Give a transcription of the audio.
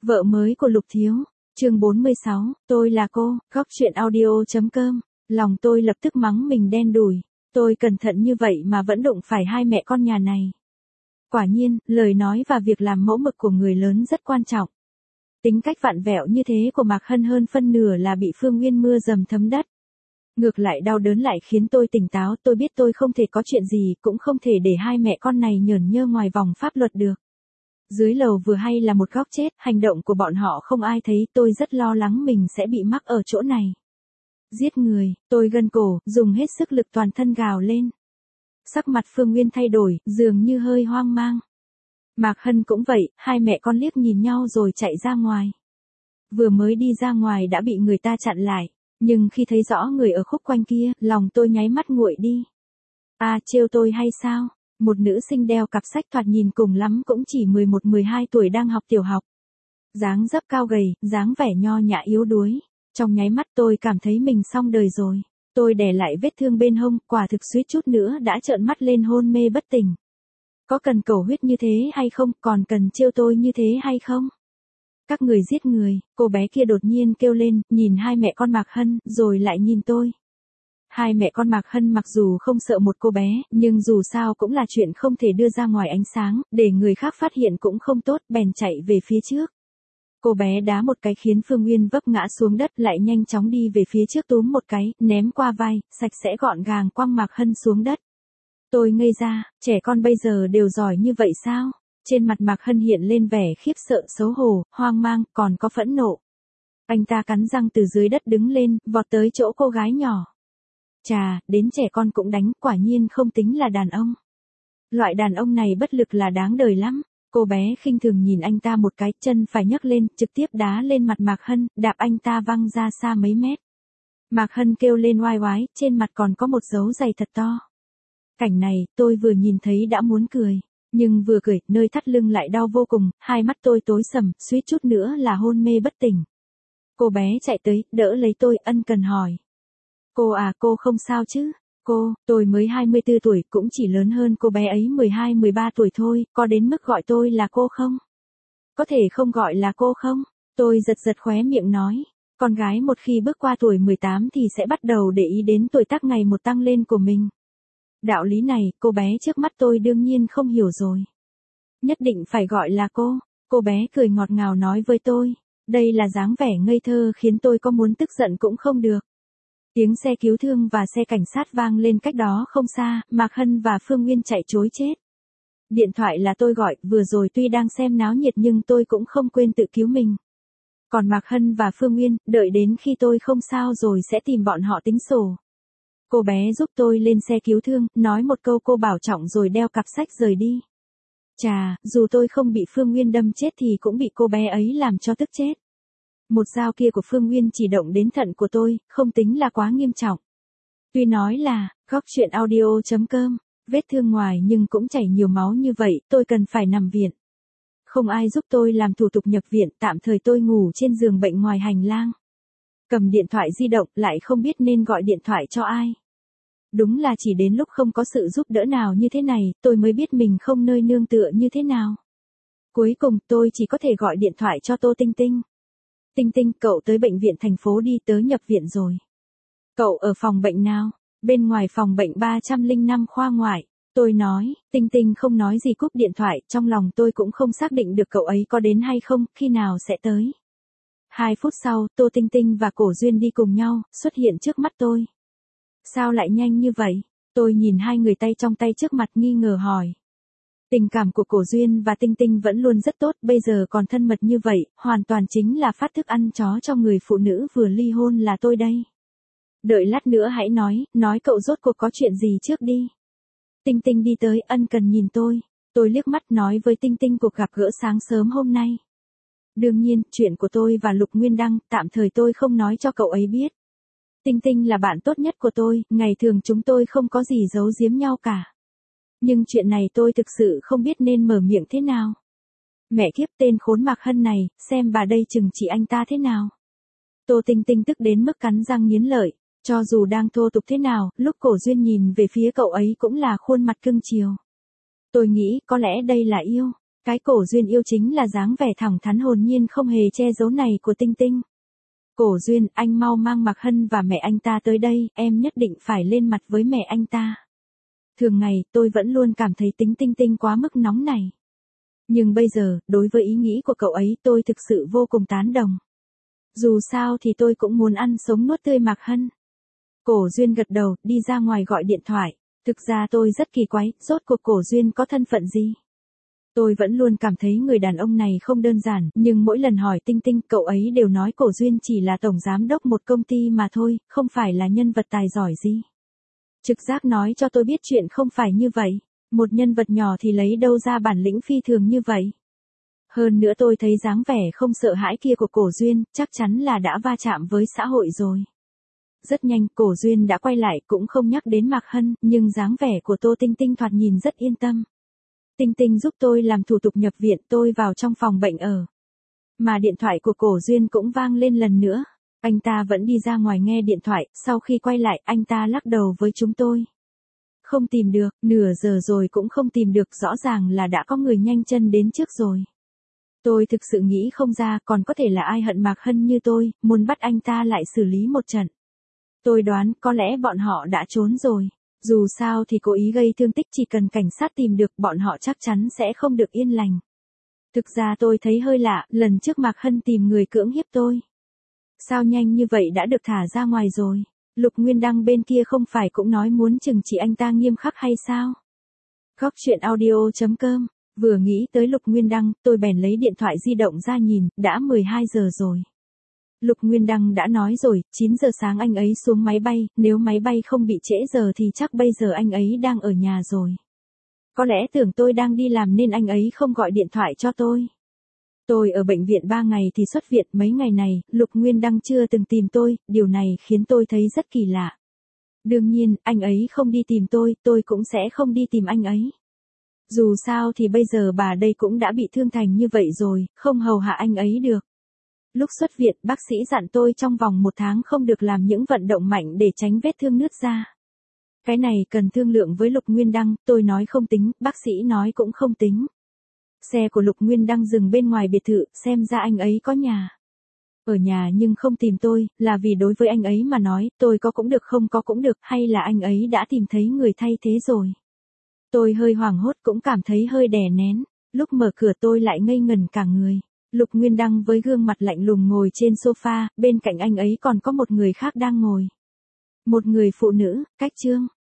Vợ mới của Lục Thiếu, chương 46, tôi là cô, góc chuyện audio.com, lòng tôi lập tức mắng mình đen đủi, tôi cẩn thận như vậy mà vẫn đụng phải hai mẹ con nhà này. Quả nhiên, lời nói và việc làm mẫu mực của người lớn rất quan trọng. Tính cách vặn vẹo như thế của Mạc Hân hơn phân nửa là bị Phương Nguyên mưa dầm thấm đất. Ngược lại đau đớn lại khiến tôi tỉnh táo, tôi biết tôi không thể có chuyện gì, cũng không thể để hai mẹ con này nhởn nhơ ngoài vòng pháp luật được. Dưới lầu vừa hay là một góc chết, hành động của bọn họ không ai thấy, tôi rất lo lắng mình sẽ bị mắc ở chỗ này. Giết người, tôi gân cổ, dùng hết sức lực toàn thân gào lên. Sắc mặt Phương Nguyên thay đổi, dường như hơi hoang mang. Mạc Hân cũng vậy, hai mẹ con liếc nhìn nhau rồi chạy ra ngoài. Vừa mới đi ra ngoài đã bị người ta chặn lại, nhưng khi thấy rõ người ở khúc quanh kia, lòng tôi nháy mắt nguội đi. Trêu tôi hay sao? Một nữ sinh đeo cặp sách thoạt nhìn cùng lắm cũng chỉ 11-12 tuổi đang học tiểu học. Dáng dấp cao gầy, dáng vẻ nho nhã yếu đuối. Trong nháy mắt tôi cảm thấy mình xong đời rồi. Tôi đè lại vết thương bên hông, quả thực suýt chút nữa đã trợn mắt lên hôn mê bất tỉnh. Có cần cầu huyết như thế hay không, còn cần trêu tôi như thế hay không? Các người giết người, cô bé kia đột nhiên kêu lên, nhìn hai mẹ con Mạc Hân, rồi lại nhìn tôi. Hai mẹ con Mạc Hân mặc dù không sợ một cô bé, nhưng dù sao cũng là chuyện không thể đưa ra ngoài ánh sáng, để người khác phát hiện cũng không tốt, bèn chạy về phía trước. Cô bé đá một cái khiến Phương Nguyên vấp ngã xuống đất, lại nhanh chóng đi về phía trước túm một cái, ném qua vai, sạch sẽ gọn gàng quăng Mạc Hân xuống đất. Tôi ngây ra, trẻ con bây giờ đều giỏi như vậy sao? Trên mặt Mạc Hân hiện lên vẻ khiếp sợ, xấu hổ, hoang mang, còn có phẫn nộ. Anh ta cắn răng từ dưới đất đứng lên, vọt tới chỗ cô gái nhỏ. Chà, đến trẻ con cũng đánh, quả nhiên không tính là đàn ông. Loại đàn ông này bất lực là đáng đời lắm. Cô bé khinh thường nhìn anh ta một cái, chân phải nhấc lên, trực tiếp đá lên mặt Mạc Hân, đạp anh ta văng ra xa mấy mét. Mạc Hân kêu lên oai oái, trên mặt còn có một dấu giày thật to. Cảnh này, tôi vừa nhìn thấy đã muốn cười. Nhưng vừa cười, nơi thắt lưng lại đau vô cùng, hai mắt tôi tối sầm, suýt chút nữa là hôn mê bất tỉnh. Cô bé chạy tới, đỡ lấy tôi, ân cần hỏi. Cô không sao chứ? Tôi mới 24 tuổi, cũng chỉ lớn hơn cô bé ấy 12-13 tuổi thôi, có đến mức gọi tôi là cô không? Có thể không gọi là cô không? Tôi giật khóe miệng nói. Con gái một khi bước qua tuổi 18 thì sẽ bắt đầu để ý đến tuổi tác ngày một tăng lên của mình. Đạo lý này, cô bé trước mắt tôi đương nhiên không hiểu rồi. Nhất định phải gọi là cô bé cười ngọt ngào nói với tôi. Đây là dáng vẻ ngây thơ khiến tôi có muốn tức giận cũng không được. Tiếng xe cứu thương và xe cảnh sát vang lên cách đó không xa, Mạc Hân và Phương Nguyên chạy trối chết. Điện thoại là tôi gọi, vừa rồi tuy đang xem náo nhiệt nhưng tôi cũng không quên tự cứu mình. Còn Mạc Hân và Phương Nguyên, đợi đến khi tôi không sao rồi sẽ tìm bọn họ tính sổ. Cô bé giúp tôi lên xe cứu thương, nói một câu cô bảo trọng rồi đeo cặp sách rời đi. Chà, dù tôi không bị Phương Nguyên đâm chết thì cũng bị cô bé ấy làm cho tức chết. Một dao kia của Phương Nguyên chỉ động đến thận của tôi, không tính là quá nghiêm trọng. Tuy nói là, góc chuyện audio.com, vết thương ngoài nhưng cũng chảy nhiều máu như vậy, tôi cần phải nằm viện. Không ai giúp tôi làm thủ tục nhập viện, tạm thời tôi ngủ trên giường bệnh ngoài hành lang. Cầm điện thoại di động, lại không biết nên gọi điện thoại cho ai. Đúng là chỉ đến lúc không có sự giúp đỡ nào như thế này, tôi mới biết mình không nơi nương tựa như thế nào. Cuối cùng, tôi chỉ có thể gọi điện thoại cho Tô Tinh Tinh. Tinh Tinh, cậu tới bệnh viện thành phố đi, tớ nhập viện rồi. Cậu ở phòng bệnh nào? Bên ngoài phòng bệnh 305 khoa ngoại. Tôi nói, Tinh Tinh không nói gì cúp điện thoại, trong lòng tôi cũng không xác định được cậu ấy có đến hay không, khi nào sẽ tới. 2 phút sau, Tô Tinh Tinh và Cổ Duyên đi cùng nhau, xuất hiện trước mắt tôi. Sao lại nhanh như vậy? Tôi nhìn hai người tay trong tay trước mặt nghi ngờ hỏi. Tình cảm của Cổ Duyên và Tinh Tinh vẫn luôn rất tốt, bây giờ còn thân mật như vậy, hoàn toàn chính là phát thức ăn chó cho người phụ nữ vừa ly hôn là tôi đây. Đợi lát nữa hãy nói cậu rốt cuộc có chuyện gì trước đi. Tinh Tinh đi tới, ân cần nhìn tôi liếc mắt nói với Tinh Tinh cuộc gặp gỡ sáng sớm hôm nay. Đương nhiên, chuyện của tôi và Lục Nguyên Đăng, tạm thời tôi không nói cho cậu ấy biết. Tinh Tinh là bạn tốt nhất của tôi, ngày thường chúng tôi không có gì giấu giếm nhau cả. Nhưng chuyện này tôi thực sự không biết nên mở miệng thế nào. Mẹ kiếp, tên khốn Mạc Hân này, xem bà đây chừng trị anh ta thế nào. Tô Tinh Tinh tức đến mức cắn răng nghiến lợi, cho dù đang thô tục thế nào, lúc Cổ Duyên nhìn về phía cậu ấy cũng là khuôn mặt cưng chiều. Tôi nghĩ có lẽ đây là yêu. Cái Cổ Duyên yêu chính là dáng vẻ thẳng thắn hồn nhiên không hề che giấu này của Tinh Tinh. Cổ Duyên, anh mau mang Mạc Hân và mẹ anh ta tới đây, em nhất định phải lên mặt với mẹ anh ta. Thường ngày, tôi vẫn luôn cảm thấy tính Tinh Tinh quá mức nóng này. Nhưng bây giờ, đối với ý nghĩ của cậu ấy tôi thực sự vô cùng tán đồng. Dù sao thì tôi cũng muốn ăn sống nuốt tươi Mạc Hân. Cổ Duyên gật đầu, đi ra ngoài gọi điện thoại. Thực ra tôi rất kỳ quái, rốt cuộc Cổ Duyên có thân phận gì? Tôi vẫn luôn cảm thấy người đàn ông này không đơn giản, nhưng mỗi lần hỏi Tinh Tinh, cậu ấy đều nói Cổ Duyên chỉ là tổng giám đốc một công ty mà thôi, không phải là nhân vật tài giỏi gì. Trực giác nói cho tôi biết chuyện không phải như vậy. Một nhân vật nhỏ thì lấy đâu ra bản lĩnh phi thường như vậy. Hơn nữa tôi thấy dáng vẻ không sợ hãi kia của Cổ Duyên, chắc chắn là đã va chạm với xã hội rồi. Rất nhanh, Cổ Duyên đã quay lại, cũng không nhắc đến Mạc Hân, nhưng dáng vẻ của Tô Tinh Tinh thoạt nhìn rất yên tâm. Tinh Tinh giúp tôi làm thủ tục nhập viện, tôi vào trong phòng bệnh ở. Mà điện thoại của Cổ Duyên cũng vang lên lần nữa. Anh ta vẫn đi ra ngoài nghe điện thoại, sau khi quay lại, anh ta lắc đầu với chúng tôi. Không tìm được, nửa giờ rồi cũng không tìm được, rõ ràng là đã có người nhanh chân đến trước rồi. Tôi thực sự nghĩ không ra còn có thể là ai hận Mạc Hân như tôi, muốn bắt anh ta lại xử lý một trận. Tôi đoán có lẽ bọn họ đã trốn rồi. Dù sao thì cố ý gây thương tích, chỉ cần cảnh sát tìm được bọn họ chắc chắn sẽ không được yên lành. Thực ra tôi thấy hơi lạ, lần trước Mạc Hân tìm người cưỡng hiếp tôi. Sao nhanh như vậy đã được thả ra ngoài rồi? Lục Nguyên Đăng bên kia không phải cũng nói muốn trừng trị anh ta nghiêm khắc hay sao? Góc truyện audio.com. Vừa nghĩ tới Lục Nguyên Đăng, tôi bèn lấy điện thoại di động ra nhìn, đã 12 giờ rồi. Lục Nguyên Đăng đã nói rồi, 9 giờ sáng anh ấy xuống máy bay, nếu máy bay không bị trễ giờ thì chắc bây giờ anh ấy đang ở nhà rồi. Có lẽ tưởng tôi đang đi làm nên anh ấy không gọi điện thoại cho tôi. Tôi ở bệnh viện 3 ngày thì xuất viện, mấy ngày này, Lục Nguyên Đăng chưa từng tìm tôi, điều này khiến tôi thấy rất kỳ lạ. Đương nhiên, anh ấy không đi tìm tôi cũng sẽ không đi tìm anh ấy. Dù sao thì bây giờ bà đây cũng đã bị thương thành như vậy rồi, không hầu hạ anh ấy được. Lúc xuất viện, bác sĩ dặn tôi trong vòng 1 tháng không được làm những vận động mạnh để tránh vết thương nứt ra. Cái này cần thương lượng với Lục Nguyên Đăng, tôi nói không tính, bác sĩ nói cũng không tính. Xe của Lục Nguyên Đăng dừng bên ngoài biệt thự, xem ra anh ấy có nhà. Ở nhà nhưng không tìm tôi, là vì đối với anh ấy mà nói, tôi có cũng được không có cũng được, hay là anh ấy đã tìm thấy người thay thế rồi. Tôi hơi hoảng hốt cũng cảm thấy hơi đè nén, lúc mở cửa tôi lại ngây ngẩn cả người. Lục Nguyên Đăng với gương mặt lạnh lùng ngồi trên sofa, bên cạnh anh ấy còn có một người khác đang ngồi. Một người phụ nữ, cách Trương.